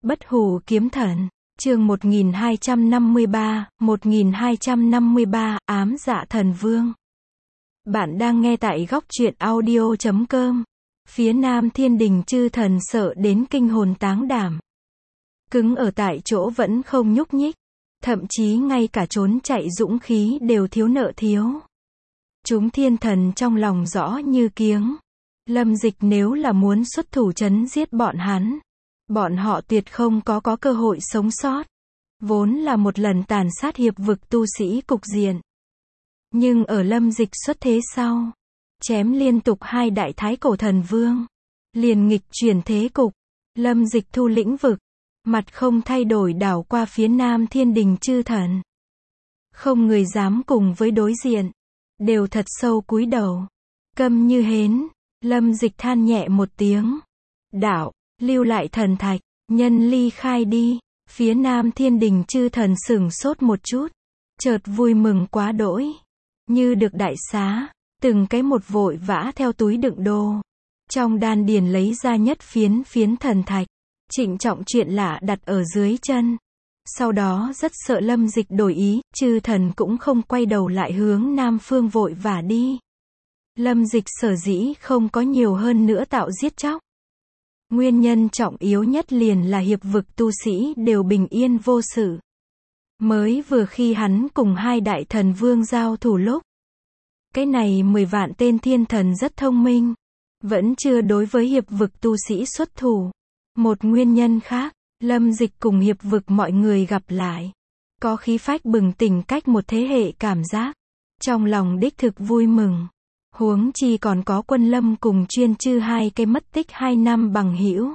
Bất hủ kiếm thần, chương 1253, ám dạ thần vương. Bạn đang nghe tại góc truyện audio.com. Phía nam thiên đình chư thần sợ đến kinh hồn táng đảm. Cứng ở tại chỗ vẫn không nhúc nhích. Thậm chí ngay cả trốn chạy dũng khí đều thiếu nợ thiếu. Chúng thiên thần trong lòng rõ như kiếng. Lâm Dịch nếu là muốn xuất thủ trấn giết bọn hắn, bọn họ tuyệt không có cơ hội sống sót. Vốn là một lần tàn sát hiệp vực tu sĩ cục diện. Nhưng ở Lâm Dịch xuất thế sau, chém liên tục hai đại thái cổ thần vương, liền nghịch chuyển thế cục. Lâm Dịch thu lĩnh vực, mặt không thay đổi đảo qua phía nam thiên đình chư thần. Không người dám cùng với đối diện, đều thật sâu cúi đầu, câm như hến. Lâm Dịch than nhẹ một tiếng, đạo, lưu lại thần thạch, nhân ly khai đi. Phía nam thiên đình chư thần sửng sốt một chút, chợt vui mừng quá đỗi, như được đại xá, từng cái một vội vã theo túi đựng đồ, trong đan điền lấy ra nhất phiến thần thạch, trịnh trọng chuyện lạ đặt ở dưới chân. Sau đó rất sợ Lâm Dịch đổi ý, chư thần cũng không quay đầu lại hướng nam phương vội vã đi. Lâm Dịch sở dĩ không có nhiều hơn nữa tạo giết chóc. Nguyên nhân trọng yếu nhất liền là hiệp vực tu sĩ đều bình yên vô sự. Mới vừa khi hắn cùng hai đại thần vương giao thủ lúc, cái này 10 vạn tên thiên thần rất thông minh, vẫn chưa đối với hiệp vực tu sĩ xuất thủ. Một nguyên nhân khác, Lâm Dịch cùng hiệp vực mọi người gặp lại, có khí phách bừng tỉnh cách một thế hệ cảm giác, trong lòng đích thực vui mừng. Huống chi còn có Quân Lâm cùng Chuyên Chư hai cái mất tích 2 năm bằng hữu.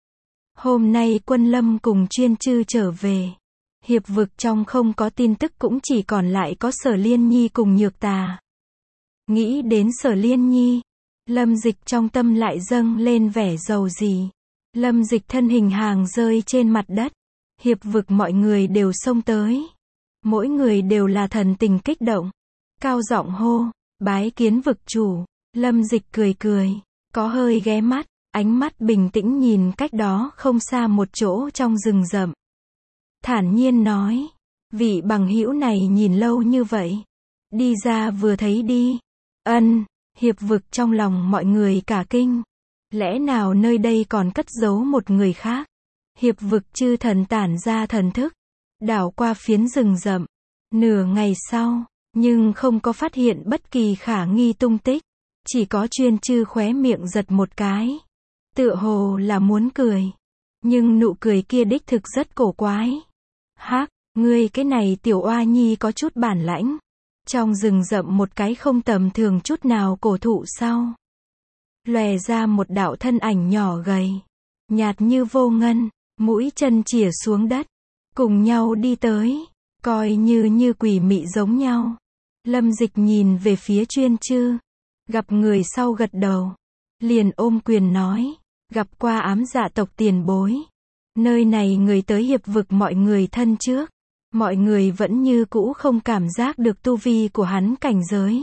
Hôm nay Quân Lâm cùng Chuyên Chư trở về. Hiệp vực trong không có tin tức cũng chỉ còn lại có Sở Liên Nhi cùng Nhược Tà. Nghĩ đến Sở Liên Nhi, Lâm Dịch trong tâm lại dâng lên vẻ giàu gì. Lâm Dịch thân hình hàng rơi trên mặt đất. Hiệp vực mọi người đều xông tới. Mỗi người đều là thần tình kích động. Cao giọng hô, bái kiến vực chủ. Lâm Dịch cười cười, có hơi ghé mắt, ánh mắt bình tĩnh nhìn cách đó không xa một chỗ trong rừng rậm. Thản nhiên nói, vị bằng hữu này nhìn lâu như vậy, đi ra vừa thấy đi. Ân, hiệp vực trong lòng mọi người cả kinh. Lẽ nào nơi đây còn cất giấu một người khác? Hiệp vực chư thần tản ra thần thức, đảo qua phiến rừng rậm. Nửa ngày sau, nhưng không có phát hiện bất kỳ khả nghi tung tích. Chỉ có Chuyên Chư khóe miệng giật một cái, tựa hồ là muốn cười, nhưng nụ cười kia đích thực rất cổ quái. Hắc, ngươi cái này tiểu oa nhi có chút bản lãnh. Trong rừng rậm một cái không tầm thường chút nào cổ thụ sau, lòe ra một đạo thân ảnh nhỏ gầy, nhạt như vô ngân, mũi chân chìa xuống đất, cùng nhau đi tới, coi như quỷ mị giống nhau. Lâm Dịch nhìn về phía Chuyên Chư, gặp người sau gật đầu, liền ôm quyền nói, gặp qua ám dạ tộc tiền bối. Nơi này người tới hiệp vực mọi người thân trước, mọi người vẫn như cũ không cảm giác được tu vi của hắn cảnh giới.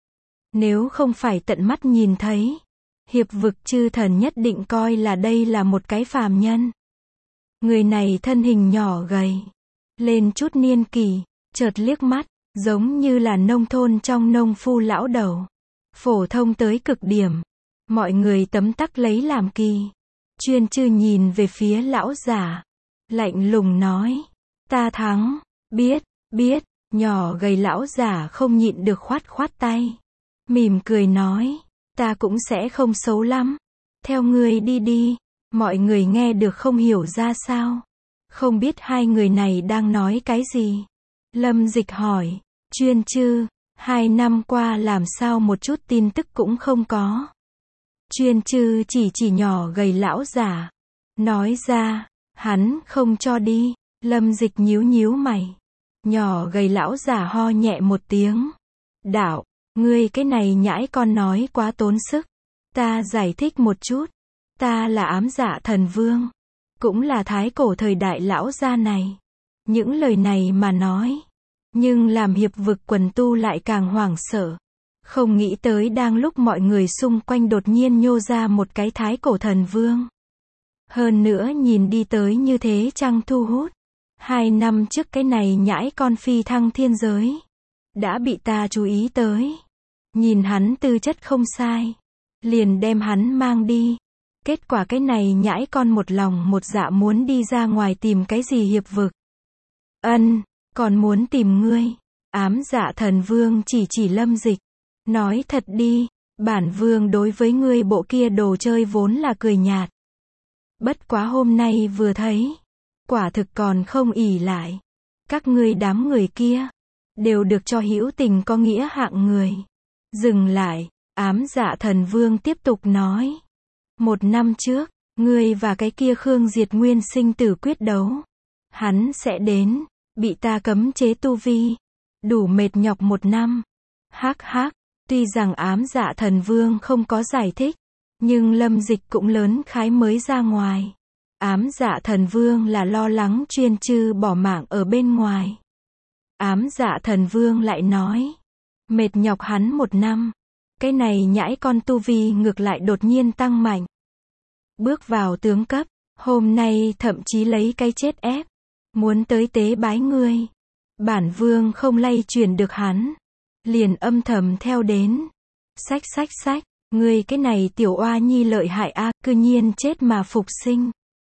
Nếu không phải tận mắt nhìn thấy, hiệp vực chư thần nhất định coi là đây là một cái phàm nhân. Người này thân hình nhỏ gầy, lên chút niên kỷ, chợt liếc mắt, giống như là nông thôn trong nông phu lão đầu, phổ thông tới cực điểm. Mọi người tấm tắc lấy làm kỳ. Chuyên Chư nhìn về phía lão giả, lạnh lùng nói, ta thắng. Biết, nhỏ gầy lão giả không nhịn được khoát tay, mỉm cười nói, ta cũng sẽ không xấu lắm, theo ngươi đi. Mọi người nghe được không hiểu ra sao, không biết hai người này đang nói cái gì. Lâm Dịch hỏi, Chuyên Chư, 2 năm qua làm sao một chút tin tức cũng không có? Chuyên Chư chỉ nhỏ gầy lão giả, nói ra, hắn không cho đi. Lâm Dịch nhíu mày, nhỏ gầy lão giả ho nhẹ một tiếng, đạo, ngươi cái này nhãi con nói quá tốn sức. Ta giải thích một chút, ta là ám dạ thần vương, cũng là thái cổ thời đại lão gia này. Những lời này mà nói, nhưng làm hiệp vực quần tu lại càng hoảng sợ. Không nghĩ tới đang lúc mọi người xung quanh đột nhiên nhô ra một cái thái cổ thần vương. Hơn nữa nhìn đi tới như thế chẳng thu hút. 2 năm trước cái này nhãi con phi thăng thiên giới. Đã bị ta chú ý tới. Nhìn hắn tư chất không sai. Liền đem hắn mang đi. Kết quả cái này nhãi con một lòng một dạ muốn đi ra ngoài tìm cái gì hiệp vực. Ân, còn muốn tìm ngươi. Ám Dạ Thần Vương chỉ Lâm Dịch. Nói thật đi, bản vương đối với ngươi bộ kia đồ chơi vốn là cười nhạt. Bất quá hôm nay vừa thấy, quả thực còn không ỷ lại. Các ngươi đám người kia, đều được cho hữu tình có nghĩa hạng người. Dừng lại, Ám Dạ Thần Vương tiếp tục nói. 1 năm trước, ngươi và cái kia Khương Diệt Nguyên sinh tử quyết đấu. Hắn sẽ đến, bị ta cấm chế tu vi. Đủ mệt nhọc 1 năm. Hắc hắc, tuy rằng Ám Dạ Thần Vương không có giải thích, nhưng Lâm Dịch cũng lớn khái mới ra ngoài. Ám Dạ Thần Vương là lo lắng chuyên chư bỏ mạng ở bên ngoài. Ám Dạ Thần Vương lại nói, mệt nhọc hắn 1 năm. Cái này nhãi con tu vi ngược lại đột nhiên tăng mạnh. Bước vào tướng cấp, hôm nay thậm chí lấy cái chết ép. Muốn tới tế bái ngươi. Bản vương không lay chuyển được hắn. Liền âm thầm theo đến. Sách, ngươi cái này tiểu oa nhi lợi hại a, cư nhiên chết mà phục sinh.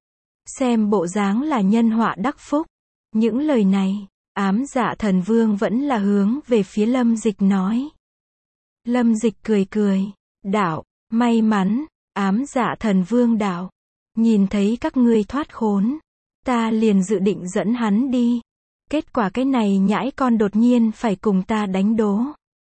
Xem bộ dáng là nhân họa đắc phúc. Những lời này, Ám Dạ Thần Vương vẫn là hướng về phía Lâm Dịch nói. Lâm Dịch cười, đạo, may mắn, Ám Dạ Thần Vương đạo. Nhìn thấy các ngươi thoát khốn, ta liền dự định dẫn hắn đi. Kết quả cái này nhãi con đột nhiên phải cùng ta đánh đố.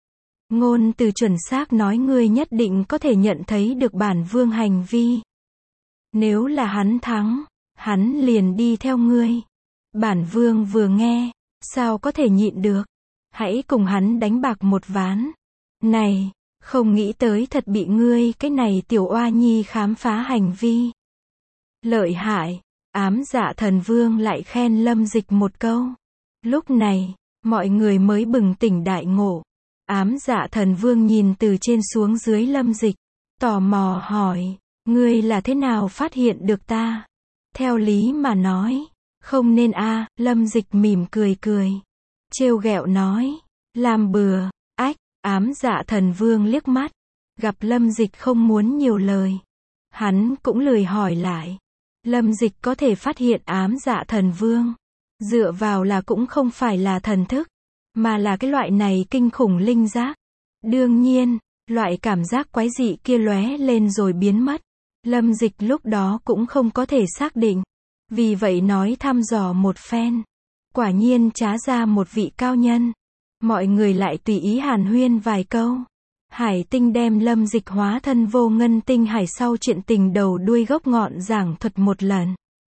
Ngôn từ chuẩn xác nói ngươi nhất định có thể nhận thấy được bản vương hành vi. Nếu là hắn thắng, hắn liền đi theo ngươi. Bản vương vừa nghe, sao có thể nhịn được. Hãy cùng hắn đánh bạc một ván. Này, không nghĩ tới thật bị ngươi cái này tiểu oa nhi khám phá hành vi. Lợi hại, Ám Dạ Thần Vương lại khen Lâm Dịch một câu. Lúc này, mọi người mới bừng tỉnh đại ngộ. Ám Dạ Thần Vương nhìn từ trên xuống dưới Lâm Dịch, tò mò hỏi, ngươi là thế nào phát hiện được ta? Theo lý mà nói, không nên a. Lâm Dịch mỉm cười, trêu ghẹo nói, làm bừa. Ách, Ám Dạ Thần Vương liếc mắt, gặp Lâm Dịch không muốn nhiều lời. Hắn cũng lười hỏi lại. Lâm Dịch có thể phát hiện Ám Dạ Thần Vương, dựa vào là cũng không phải là thần thức, mà là cái loại này kinh khủng linh giác. Đương nhiên, loại cảm giác quái dị kia lóe lên rồi biến mất. Lâm Dịch lúc đó cũng không có thể xác định. Vì vậy nói thăm dò một phen. Quả nhiên trá ra một vị cao nhân. Mọi người lại tùy ý hàn huyên vài câu. Hải Tinh đem Lâm Dịch hóa thân vô ngân tinh hải sau chuyện tình đầu đuôi gốc ngọn giảng thuật một lần.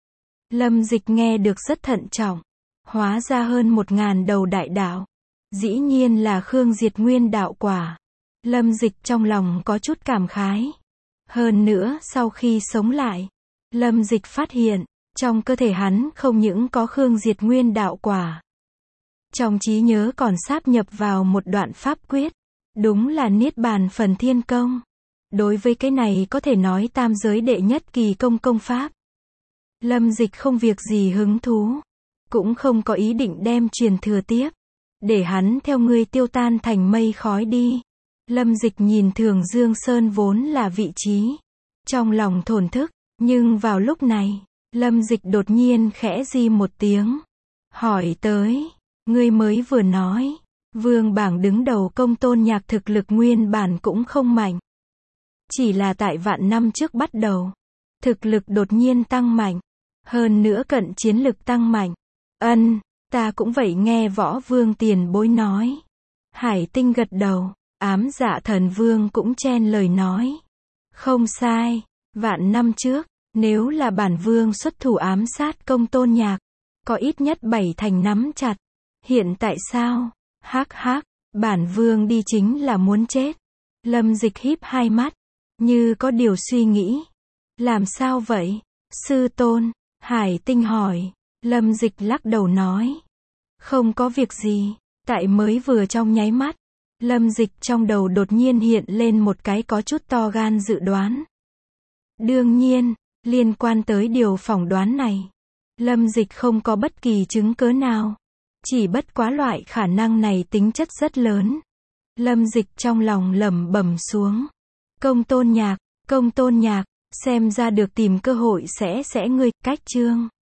Lâm Dịch nghe được rất thận trọng. Hóa ra hơn 1000 đầu đại đạo. Dĩ nhiên là Khương Diệt Nguyên đạo quả. Lâm Dịch trong lòng có chút cảm khái. Hơn nữa sau khi sống lại, Lâm Dịch phát hiện, trong cơ thể hắn không những có Khương Diệt Nguyên đạo quả. Trong trí nhớ còn sáp nhập vào một đoạn pháp quyết. Đúng là Niết Bàn Phần Thiên Công. Đối với cái này có thể nói tam giới đệ nhất kỳ công pháp. Lâm Dịch không việc gì hứng thú. Cũng không có ý định đem truyền thừa tiếp. Để hắn theo ngươi tiêu tan thành mây khói đi. Lâm Dịch nhìn Thường Dương Sơn vốn là vị trí. Trong lòng thổn thức. Nhưng vào lúc này, Lâm Dịch đột nhiên khẽ di một tiếng. Hỏi tới, ngươi mới vừa nói. Vương bảng đứng đầu Công Tôn Nhạc thực lực nguyên bản cũng không mạnh. Chỉ là tại vạn năm trước bắt đầu. Thực lực đột nhiên tăng mạnh. Hơn nữa cận chiến lực tăng mạnh. Ân, ta cũng vậy nghe Võ Vương tiền bối nói. Hải Tinh gật đầu. Ám Dạ Thần Vương cũng chen lời nói. Không sai, vạn năm trước, nếu là bản vương xuất thủ ám sát Công Tôn Nhạc, có ít nhất 7 thành nắm chặt. Hiện tại sao? Hắc, bản vương đi chính là muốn chết. Lâm Dịch híp hai mắt, như có điều suy nghĩ. Làm sao vậy? Sư tôn, Hải Tinh hỏi. Lâm Dịch lắc đầu nói. Không có việc gì. Tại mới vừa trong nháy mắt, Lâm Dịch trong đầu đột nhiên hiện lên một cái có chút to gan dự đoán. Đương nhiên, Liên quan tới điều phỏng đoán này, Lâm Dịch không có bất kỳ chứng cớ nào. Chỉ bất quá loại khả năng này tính chất rất lớn. Lâm Dịch trong lòng lẩm bẩm xuống. Công Tôn Nhạc, xem ra được tìm cơ hội sẽ ngươi, cách chương.